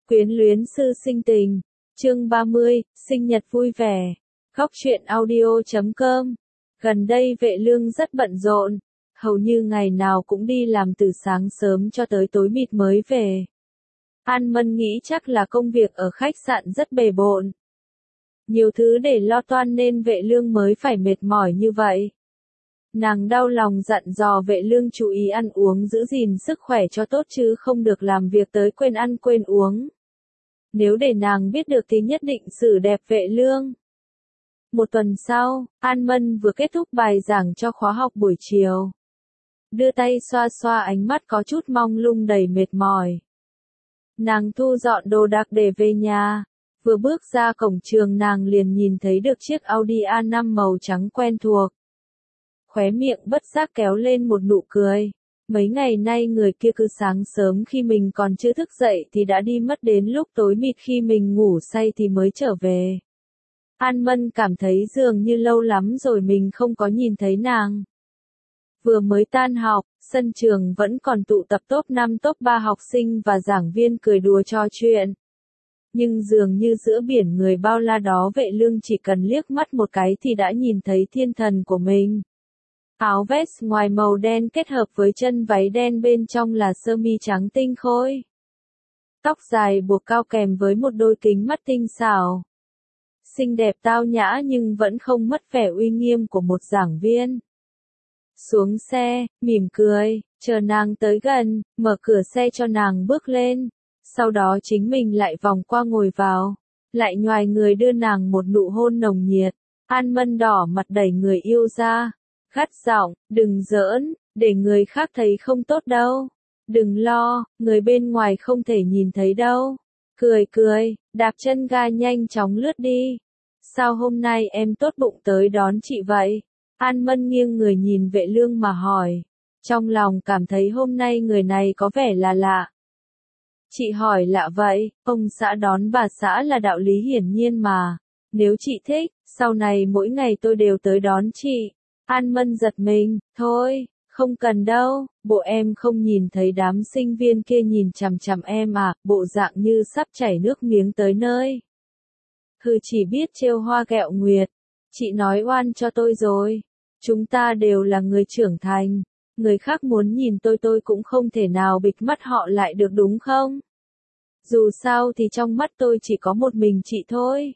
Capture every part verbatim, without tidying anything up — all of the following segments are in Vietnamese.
Quyến luyến sư sinh tình. Chương ba mươi, sinh nhật vui vẻ. Góc truyện audio chấm com. Gần đây Vệ Lương rất bận rộn, hầu như ngày nào cũng đi làm từ sáng sớm cho tới tối mịt mới về. An Mân nghĩ chắc là công việc ở khách sạn rất bề bộn. Nhiều thứ để lo toan nên Vệ Lương mới phải mệt mỏi như vậy. Nàng đau lòng dặn dò Vệ Lương chú ý ăn uống, giữ gìn sức khỏe cho tốt chứ không được làm việc tới quên ăn quên uống. Nếu để nàng biết được thì nhất định xử đẹp Vệ Lương. Một tuần sau, An Mân vừa kết thúc bài giảng cho khóa học buổi chiều. Đưa tay xoa xoa ánh mắt có chút mông lung đầy mệt mỏi. Nàng thu dọn đồ đạc để về nhà. Vừa bước ra cổng trường nàng liền nhìn thấy được chiếc Audi a năm màu trắng quen thuộc. Khóe miệng bất giác kéo lên một nụ cười. Mấy ngày nay người kia cứ sáng sớm khi mình còn chưa thức dậy thì đã đi mất, đến lúc tối mịt khi mình ngủ say thì mới trở về. An Mân cảm thấy dường như lâu lắm rồi mình không có nhìn thấy nàng. Vừa mới tan học, sân trường vẫn còn tụ tập top năm top ba học sinh và giảng viên cười đùa trò chuyện. Nhưng dường như giữa biển người bao la đó Vệ Lương chỉ cần liếc mắt một cái thì đã nhìn thấy thiên thần của mình. Áo vest ngoài màu đen kết hợp với chân váy đen bên trong là sơ mi trắng tinh khôi. Tóc dài buộc cao kèm với một đôi kính mắt tinh xảo. Xinh đẹp tao nhã nhưng vẫn không mất vẻ uy nghiêm của một giảng viên. Xuống xe, mỉm cười, chờ nàng tới gần, mở cửa xe cho nàng bước lên. Sau đó chính mình lại vòng qua ngồi vào, lại nhoài người đưa nàng một nụ hôn nồng nhiệt. An Mân đỏ mặt đẩy người yêu ra, gắt giọng, đừng giỡn, để người khác thấy không tốt đâu. Đừng lo, người bên ngoài không thể nhìn thấy đâu. Cười cười, đạp chân ga nhanh chóng lướt đi. Sao hôm nay em tốt bụng tới đón chị vậy? An Mân nghiêng người nhìn Vệ Lương mà hỏi. Trong lòng cảm thấy hôm nay người này có vẻ là lạ. Chị hỏi lạ vậy, ông xã đón bà xã là đạo lý hiển nhiên mà. Nếu chị thích, sau này mỗi ngày tôi đều tới đón chị. An Mân giật mình, thôi, không cần đâu, bộ em không nhìn thấy đám sinh viên kia nhìn chằm chằm em à, bộ dạng như sắp chảy nước miếng tới nơi. Hừ, chỉ biết trêu hoa ghẹo nguyệt. Chị nói oan cho tôi rồi. Chúng ta đều là người trưởng thành. Người khác muốn nhìn tôi tôi cũng không thể nào bịt mắt họ lại được đúng không? Dù sao thì trong mắt tôi chỉ có một mình chị thôi.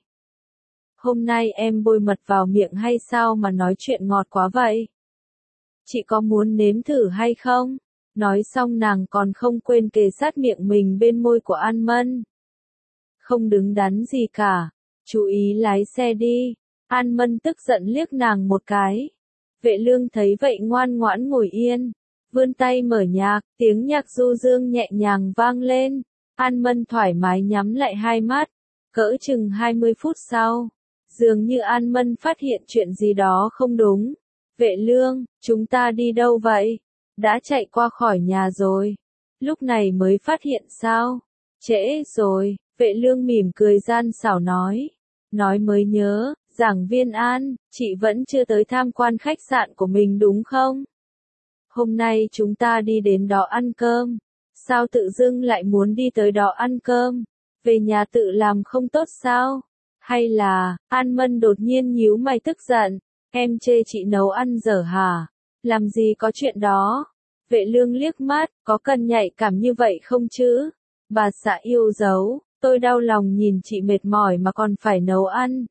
Hôm nay em bôi mật vào miệng hay sao mà nói chuyện ngọt quá vậy? Chị có muốn nếm thử hay không? Nói xong nàng còn không quên kề sát miệng mình bên môi của An Mân. Không đứng đắn gì cả. Chú ý lái xe đi. An Mân tức giận liếc nàng một cái. Vệ Lương thấy vậy ngoan ngoãn ngồi yên. Vươn tay mở nhạc, tiếng nhạc du dương nhẹ nhàng vang lên. An Mân thoải mái nhắm lại hai mắt. Cỡ chừng hai mươi phút sau, dường như An Mân phát hiện chuyện gì đó không đúng. Vệ Lương, chúng ta đi đâu vậy? Đã chạy qua khỏi nhà rồi. Lúc này mới phát hiện sao? Trễ rồi, Vệ Lương mỉm cười gian xảo nói. Nói mới nhớ, giảng viên An, chị vẫn chưa tới tham quan khách sạn của mình đúng không? Hôm nay chúng ta đi đến đó ăn cơm. Sao tự dưng lại muốn đi tới đó ăn cơm? Về nhà tự làm không tốt sao? Hay là, An Mân đột nhiên nhíu mày tức giận. Em chê chị nấu ăn dở hả? Làm gì có chuyện đó? Vệ Lương liếc mắt, có cần nhạy cảm như vậy không chứ? Bà xã yêu dấu, tôi đau lòng nhìn chị mệt mỏi mà còn phải nấu ăn.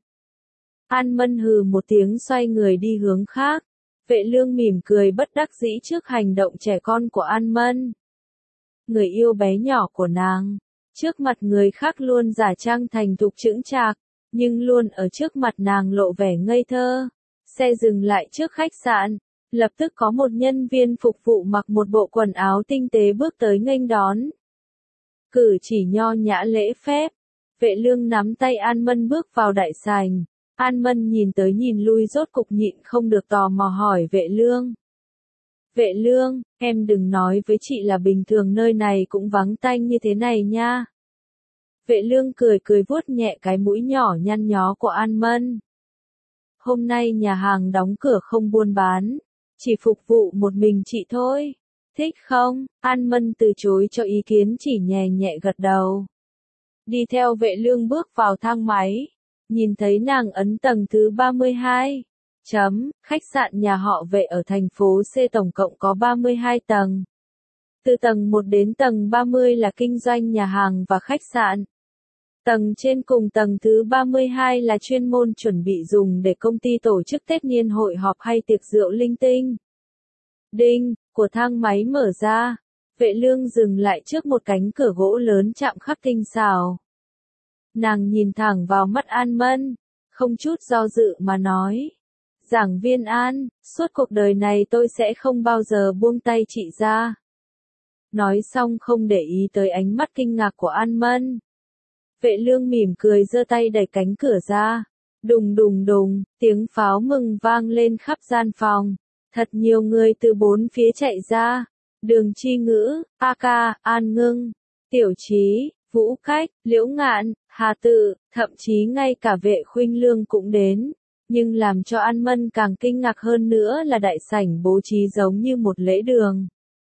An Mân hừ một tiếng xoay người đi hướng khác. Vệ Lương mỉm cười bất đắc dĩ trước hành động trẻ con của An Mân. Người yêu bé nhỏ của nàng, trước mặt người khác luôn giả trang thành thục chững chạc, nhưng luôn ở trước mặt nàng lộ vẻ ngây thơ. Xe dừng lại trước khách sạn, lập tức có một nhân viên phục vụ mặc một bộ quần áo tinh tế bước tới nghênh đón. Cử chỉ nho nhã lễ phép, Vệ Lương nắm tay An Mân bước vào đại sảnh. An Mân nhìn tới nhìn lui rốt cục nhịn không được tò mò hỏi Vệ Lương. Vệ Lương, em đừng nói với chị là bình thường nơi này cũng vắng tanh như thế này nha. Vệ Lương cười cười vuốt nhẹ cái mũi nhỏ nhăn nhó của An Mân. Hôm nay nhà hàng đóng cửa không buôn bán, chỉ phục vụ một mình chị thôi. Thích không? An Mân từ chối cho ý kiến, chỉ nhẹ nhẹ gật đầu. đi theo Vệ Lương bước vào thang máy, nhìn thấy nàng ấn tầng thứ ba mươi hai. Chấm, khách sạn nhà họ Vệ ở thành phố C tổng cộng có ba mươi hai tầng. Từ tầng một đến tầng ba mươi là kinh doanh nhà hàng và khách sạn. Tầng trên cùng tầng thứ ba mươi hai là chuyên môn chuẩn bị dùng để công ty tổ chức Tết niên hội họp hay tiệc rượu linh tinh. Đinh, của thang máy mở ra. Vệ Lương dừng lại trước một cánh cửa gỗ lớn chạm khắc tinh xảo. Nàng nhìn thẳng vào mắt An Mân, không chút do dự mà nói. Giảng viên An, suốt cuộc đời này tôi sẽ không bao giờ buông tay chị ra. Nói xong không để ý tới ánh mắt kinh ngạc của An Mân. Vệ Lương mỉm cười giơ tay đẩy cánh cửa ra. Đùng đùng đùng, tiếng pháo mừng vang lên khắp gian phòng. Thật nhiều người từ bốn phía chạy ra. Đường Chi Ngữ, A Ca, An Ngưng, Tiểu Chí, Vũ Cách, Liễu Ngạn, Hà Tự, thậm chí ngay cả Vệ Khuynh Lương cũng đến. Nhưng làm cho An Mân càng kinh ngạc hơn nữa là đại sảnh bố trí giống như một lễ đường.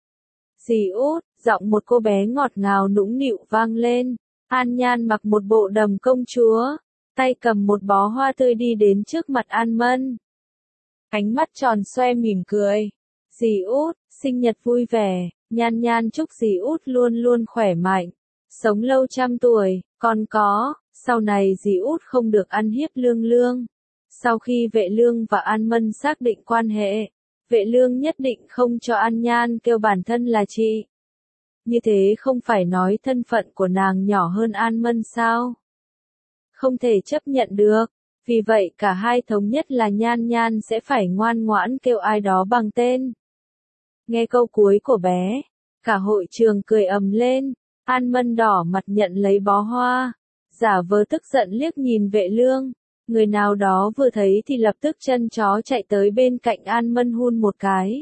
Dì Út, giọng một cô bé ngọt ngào nũng nịu vang lên. An Nhan mặc một bộ đầm công chúa, tay cầm một bó hoa tươi đi đến trước mặt An Mân. Ánh mắt tròn xoe mỉm cười. Dì Út, sinh nhật vui vẻ, Nhan Nhan chúc dì Út luôn luôn khỏe mạnh, sống lâu trăm tuổi, còn có, sau này dì Út không được ăn hiếp Lương Lương. Sau khi Vệ Lương và An Mân xác định quan hệ, Vệ Lương nhất định không cho An Nhan kêu bản thân là chị. Như thế không phải nói thân phận của nàng nhỏ hơn An Mân sao? Không thể chấp nhận được, vì vậy cả hai thống nhất là Nhan Nhan sẽ phải ngoan ngoãn kêu ai đó bằng tên. Nghe câu cuối của bé, cả hội trường cười ầm lên, An Mân đỏ mặt nhận lấy bó hoa, giả vờ tức giận liếc nhìn Vệ Lương. Người nào đó vừa thấy thì lập tức chân chó chạy tới bên cạnh An Mân hun một cái.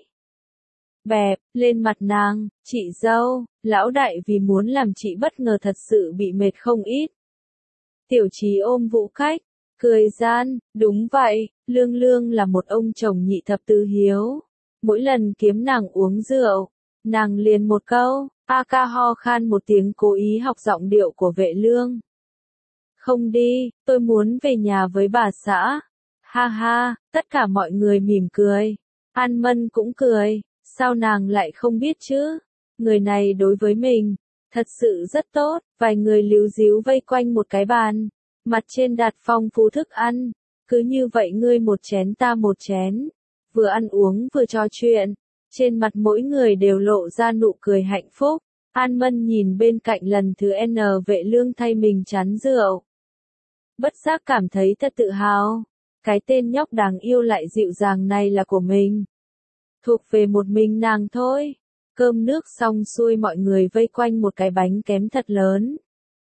Bẹp, lên mặt nàng, chị dâu, lão đại vì muốn làm chị bất ngờ thật sự bị mệt không ít. Tiểu Chí ôm Vũ Cách, cười gian, đúng vậy, Lương Lương là một ông chồng nhị thập tứ hiếu. Mỗi lần kiếm nàng uống rượu, nàng liền một câu, A Ca ho khan một tiếng cố ý học giọng điệu của Vệ Lương. Không đi, tôi muốn về nhà với bà xã. Ha ha, tất cả mọi người mỉm cười. An Mân cũng cười, sao nàng lại không biết chứ? Người này đối với mình, thật sự rất tốt. Vài người líu díu vây quanh một cái bàn, mặt trên đặt phong phú thức ăn. Cứ như vậy ngươi một chén ta một chén. Vừa ăn uống vừa trò chuyện. Trên mặt mỗi người đều lộ ra nụ cười hạnh phúc. An Mân nhìn bên cạnh lần thứ N Vệ Lương thay mình chán rượu. Bất giác cảm thấy thật tự hào. Cái tên nhóc đáng yêu lại dịu dàng này là của mình. Thuộc về một mình nàng thôi. Cơm nước xong xuôi mọi người vây quanh một cái bánh kem thật lớn.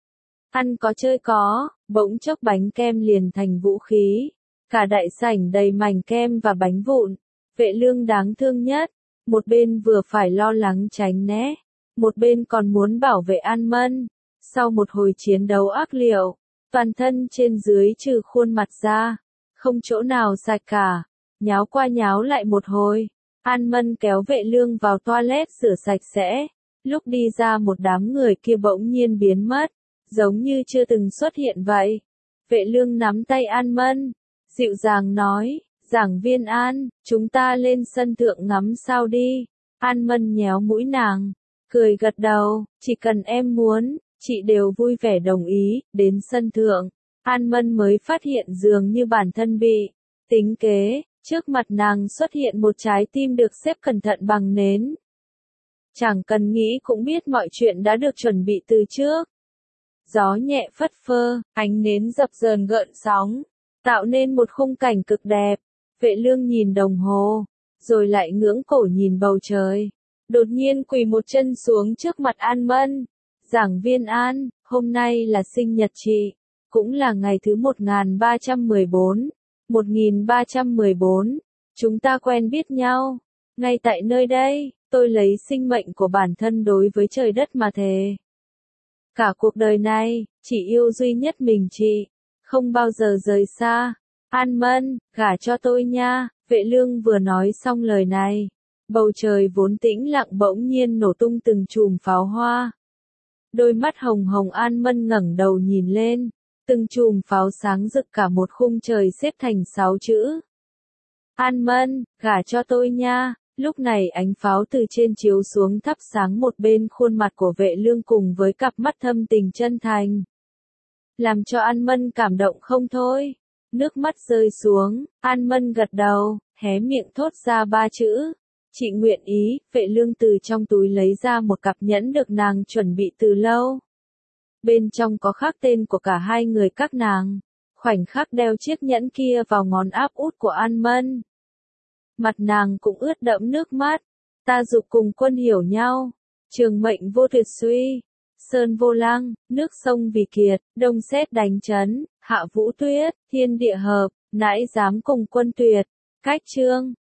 Ăn có chơi có, bỗng chốc bánh kem liền thành vũ khí. Cả đại sảnh đầy mảnh kem và bánh vụn. Vệ Lương đáng thương nhất. Một bên vừa phải lo lắng tránh né. Một bên còn muốn bảo vệ An Mân. Sau một hồi chiến đấu ác liệt, toàn thân trên dưới trừ khuôn mặt ra, không chỗ nào sạch cả. Nháo qua nháo lại một hồi, An Mân kéo Vệ Lương vào toilet rửa sạch sẽ. Lúc đi ra một đám người kia bỗng nhiên biến mất, giống như chưa từng xuất hiện vậy. Vệ Lương nắm tay An Mân, dịu dàng nói, giảng viên An, chúng ta lên sân thượng ngắm sao đi. An Mân nhéo mũi nàng, cười gật đầu, chỉ cần em muốn. Chị đều vui vẻ đồng ý. Đến sân thượng, An Mân mới phát hiện dường như bản thân bị tính kế. Trước mặt nàng xuất hiện một trái tim được xếp cẩn thận bằng nến. Chẳng cần nghĩ cũng biết mọi chuyện đã được chuẩn bị từ trước. Gió nhẹ phất phơ, ánh nến dập dờn gợn sóng, tạo nên một khung cảnh cực đẹp. Vệ Lương nhìn đồng hồ, rồi lại ngưỡng cổ nhìn bầu trời. Đột nhiên quỳ một chân xuống trước mặt An Mân. Giảng viên An, hôm nay là sinh nhật chị, cũng là ngày thứ một nghìn ba trăm mười bốn. một nghìn ba trăm mười bốn, chúng ta quen biết nhau. Ngay tại nơi đây, tôi lấy sinh mệnh của bản thân đối với trời đất mà thề. Cả cuộc đời này, chỉ yêu duy nhất mình chị, không bao giờ rời xa. An Mân, gả cho tôi nha. Vệ Lương vừa nói xong lời này, bầu trời vốn tĩnh lặng bỗng nhiên nổ tung từng chùm pháo hoa. Đôi mắt hồng hồng An Mân ngẩng đầu nhìn lên, từng chùm pháo sáng rực cả một khung trời xếp thành sáu chữ. An Mân, gả cho tôi nha. Lúc này ánh pháo từ trên chiếu xuống thắp sáng một bên khuôn mặt của Vệ Lương cùng với cặp mắt thâm tình chân thành. Làm cho An Mân cảm động không thôi. Nước mắt rơi xuống, An Mân gật đầu, hé miệng thốt ra ba chữ. Chị nguyện ý. Vệ Lương từ trong túi lấy ra một cặp nhẫn được nàng chuẩn bị từ lâu. Bên trong có khắc tên của cả hai người các nàng. Khoảnh khắc đeo chiếc nhẫn kia vào ngón áp út của An Mân. Mặt nàng cũng ướt đẫm nước mắt. Ta dục cùng quân hiểu nhau. Trường mệnh vô tuyệt suy. Sơn vô lăng, nước sông vì kiệt, đông sét đánh chấn, hạ vũ tuyết, thiên địa hợp, nãi dám cùng quân tuyệt. Cách chương